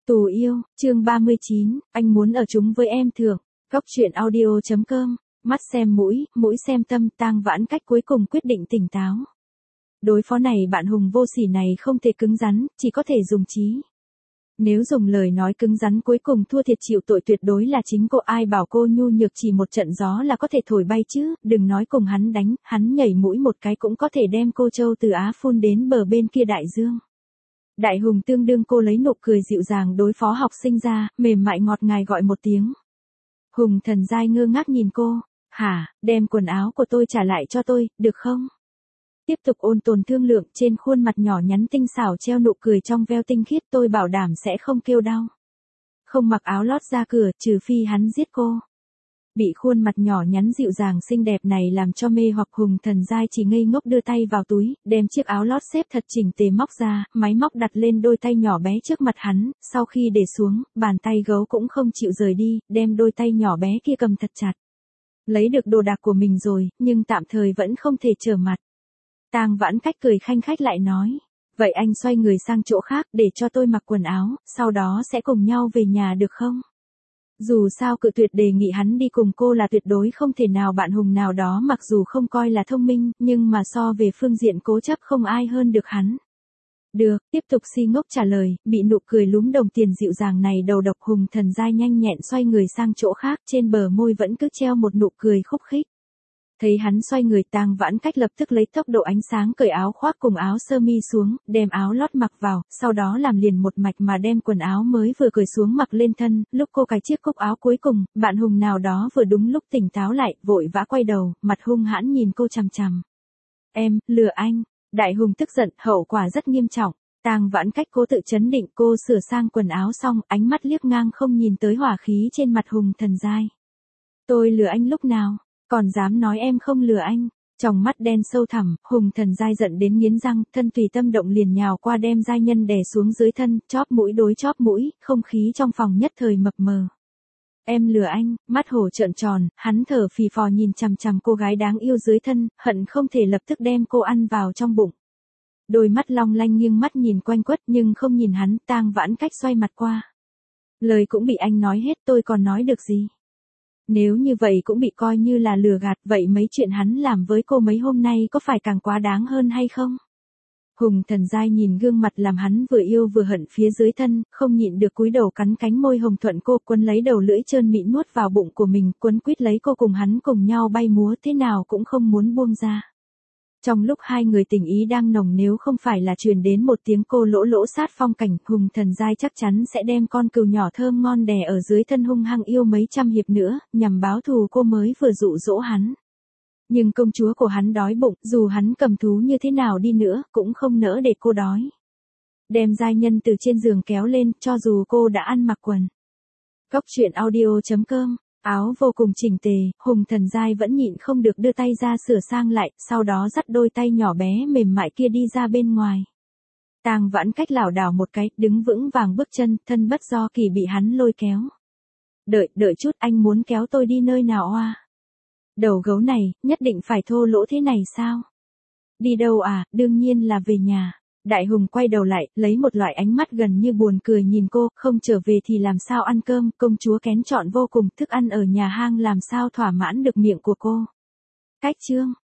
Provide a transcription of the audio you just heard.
Tù yêu, chương 39, anh muốn ở chung với em thượng. Góc truyện audio.com, mắt xem mũi, mũi xem tâm. Tang Vãn Cách cuối cùng quyết định tỉnh táo. Đối phó này bạn hùng vô sỉ này không thể cứng rắn, chỉ có thể dùng trí. Nếu dùng lời nói cứng rắn cuối cùng thua thiệt chịu tội tuyệt đối là chính cô. Ai bảo cô nhu nhược chỉ một trận gió là có thể thổi bay chứ, đừng nói cùng hắn đánh, hắn nhảy mũi một cái cũng có thể đem cô Châu từ Á phun đến bờ bên kia đại dương. Đại hùng tương đương cô lấy nụ cười dịu dàng đối phó học sinh ra, mềm mại ngọt ngào gọi một tiếng. Hùng Thần Giai ngơ ngác nhìn cô, hả, đem quần áo của tôi trả lại cho tôi, được không? Tiếp tục ôn tồn thương lượng, trên khuôn mặt nhỏ nhắn tinh xảo treo nụ cười trong veo tinh khiết. Tôi bảo đảm sẽ không kêu đau. Không mặc áo lót ra cửa, trừ phi hắn giết cô. Bị khuôn mặt nhỏ nhắn dịu dàng xinh đẹp này làm cho mê hoặc, Hùng Thần Giai chỉ ngây ngốc đưa tay vào túi, đem chiếc áo lót xếp thật chỉnh tề móc ra, máy móc đặt lên đôi tay nhỏ bé trước mặt hắn, sau khi để xuống, bàn tay gấu cũng không chịu rời đi, đem đôi tay nhỏ bé kia cầm thật chặt. Lấy được đồ đạc của mình rồi, nhưng tạm thời vẫn không thể trở mặt. Tang Vãn Cách cười khanh khách lại nói, vậy anh xoay người sang chỗ khác để cho tôi mặc quần áo, sau đó sẽ cùng nhau về nhà được không? Dù sao cự tuyệt đề nghị hắn đi cùng cô là tuyệt đối không thể nào. Bạn hùng nào đó mặc dù không coi là thông minh, nhưng mà so về phương diện cố chấp không ai hơn được hắn. Được, tiếp tục si ngốc trả lời, bị nụ cười lúm đồng tiền dịu dàng này đầu độc. Hùng Thần Giai nhanh nhẹn xoay người sang chỗ khác, trên bờ môi vẫn cứ treo một nụ cười khúc khích. Thấy hắn xoay người, Tang Vãn Cách lập tức lấy tốc độ ánh sáng cởi áo khoác cùng áo sơ mi xuống, đem áo lót mặc vào, sau đó làm liền một mạch mà đem quần áo mới vừa cởi xuống mặc lên thân. Lúc cô cài chiếc cúc áo cuối cùng, bạn hùng nào đó vừa đúng lúc tỉnh táo lại, vội vã quay đầu, mặt hung hãn nhìn cô chằm chằm. Em, lừa anh. Đại hùng tức giận, hậu quả rất nghiêm trọng. Tang Vãn Cách cố tự trấn định, cô sửa sang quần áo xong, ánh mắt liếc ngang không nhìn tới hỏa khí trên mặt Hùng Thần Giai. Tôi lừa anh lúc nào? Còn dám nói em không lừa anh. Trong mắt đen sâu thẳm, Hùng Thần Giai giận đến nghiến răng, thân tùy tâm động liền nhào qua đem giai nhân đè xuống dưới thân, chóp mũi đối chóp mũi, không khí trong phòng nhất thời mập mờ. Em lừa anh. Mắt hổ trợn tròn, hắn thở phì phò nhìn chằm chằm cô gái đáng yêu dưới thân, hận không thể lập tức đem cô ăn vào trong bụng. Đôi mắt long lanh nghiêng mắt nhìn quanh quất nhưng không nhìn hắn. Tang Vãn Cách xoay mặt qua. Lời cũng bị anh nói hết, tôi còn nói được gì? Nếu như vậy cũng bị coi như là lừa gạt, vậy mấy chuyện hắn làm với cô mấy hôm nay có phải càng quá đáng hơn hay không? Hùng Thần Giai nhìn gương mặt làm hắn vừa yêu vừa hận phía dưới thân, không nhịn được cúi đầu cắn cánh môi hồng thuận cô, quấn lấy đầu lưỡi trơn mịn nuốt vào bụng của mình, quấn quýt lấy cô cùng hắn cùng nhau bay múa, thế nào cũng không muốn buông ra. Trong lúc hai người tình ý đang nồng, nếu không phải là truyền đến một tiếng cô lỗ lỗ sát phong cảnh, Hùng Thần Giai chắc chắn sẽ đem con cừu nhỏ thơm ngon đè ở dưới thân hung hăng yêu mấy trăm hiệp nữa, nhằm báo thù cô mới vừa dụ dỗ hắn. Nhưng công chúa của hắn đói bụng, dù hắn cầm thú như thế nào đi nữa, cũng không nỡ để cô đói. Đem giai nhân từ trên giường kéo lên, cho dù cô đã ăn mặc quần. Góc truyện audio.com. Áo vô cùng chỉnh tề, Hùng Thần Giai vẫn nhịn không được đưa tay ra sửa sang lại, sau đó dắt đôi tay nhỏ bé mềm mại kia đi ra bên ngoài. Tang Vãn Cách lảo đảo một cái, đứng vững vàng bước chân, thân bất do kỳ bị hắn lôi kéo. Đợi chút, anh muốn kéo tôi đi nơi nào oa? Đầu gấu này, nhất định phải thô lỗ thế này sao? Đi đâu à, đương nhiên là về nhà. Đại hùng quay đầu lại, lấy một loại ánh mắt gần như buồn cười nhìn cô, không trở về thì làm sao ăn cơm, công chúa kén chọn vô cùng, thức ăn ở nhà hang làm sao thỏa mãn được miệng của cô. Cách chương.